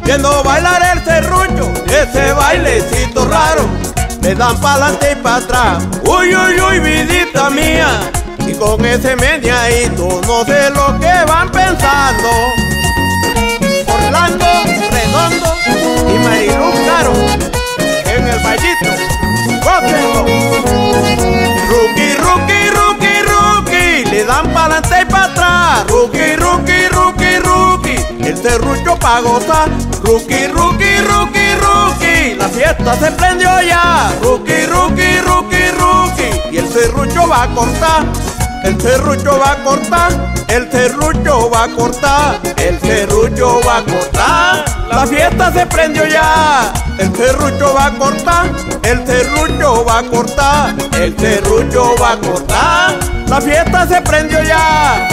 viendo bailar el serrucho, ese bailecito raro, le dan pa'lante y para atrás. Uy, uy, uy, vidita mía, y con ese meneadito no sé lo que van pensando. Orlando Redondo y Mariluz Caro en el vallito, gócenlo. Rookie, rookie, rookie, rookie, le dan pa'lante y para atrás. Rookie, rookie, rookie, rookie, el serrucho pa' gozar. Rookie, rookie, rookie, rookie, la fiesta se prendió ya. Rookie, rookie, rookie, rookie, y el serrucho va a cortar. El serrucho va a cortar, el serrucho va a cortar, el serrucho va a cortar. La fiesta se prendió ya. El serrucho va a cortar, el serrucho va a cortar, el serrucho va a cortar. La fiesta se prendió ya.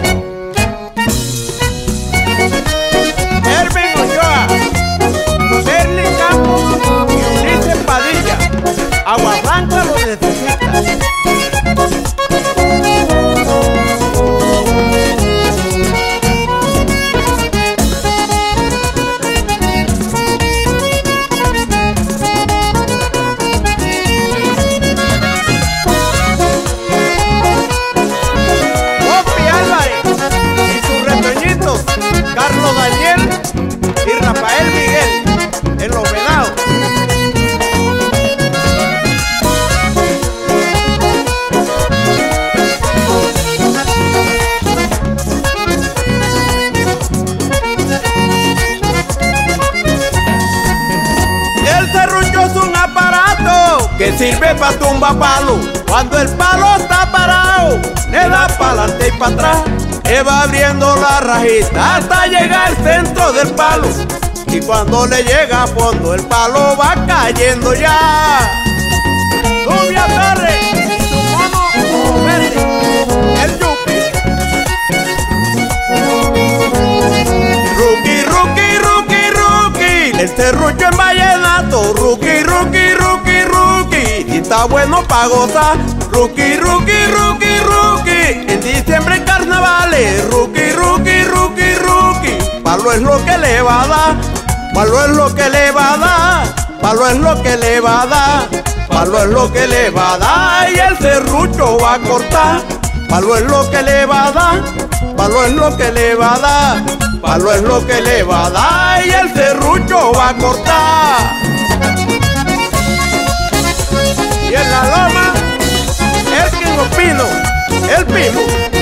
Erwin Ochoa, Berly Campos y Ulises Padilla, Agua Blanca lo necesita. Carlos Daniel y Rafael Miguel en Los Venados. El serrucho es un aparato que sirve para tumbar palo. Cuando el palo está parado, le da pa'lante y para atrás. Va abriendo la rajita hasta llegar al centro del palo. Y cuando le llega a fondo, el palo va cayendo ya. Rubia Torres y su mono verde, el yupi. Rookie, rookie, rookie, rookie, el serrucho en vallenato. Rookie, rookie, rookie, rookie, y está bueno pa' gozar. Rookie, rookie, rookie, rookie, en diciembre en carnavales. Rookie, rookie, rookie, rookie, palo es lo que le va a dar, palo es lo que le va a dar, palo es lo que le va a dar, palo es lo que le va a dar. Y el serrucho va a cortar, palo es lo que le va a dar, palo es lo que le va a dar, palo es lo que le va a dar. Y el serrucho va a cortar. Y en la loma, el King Opino, el Pimo.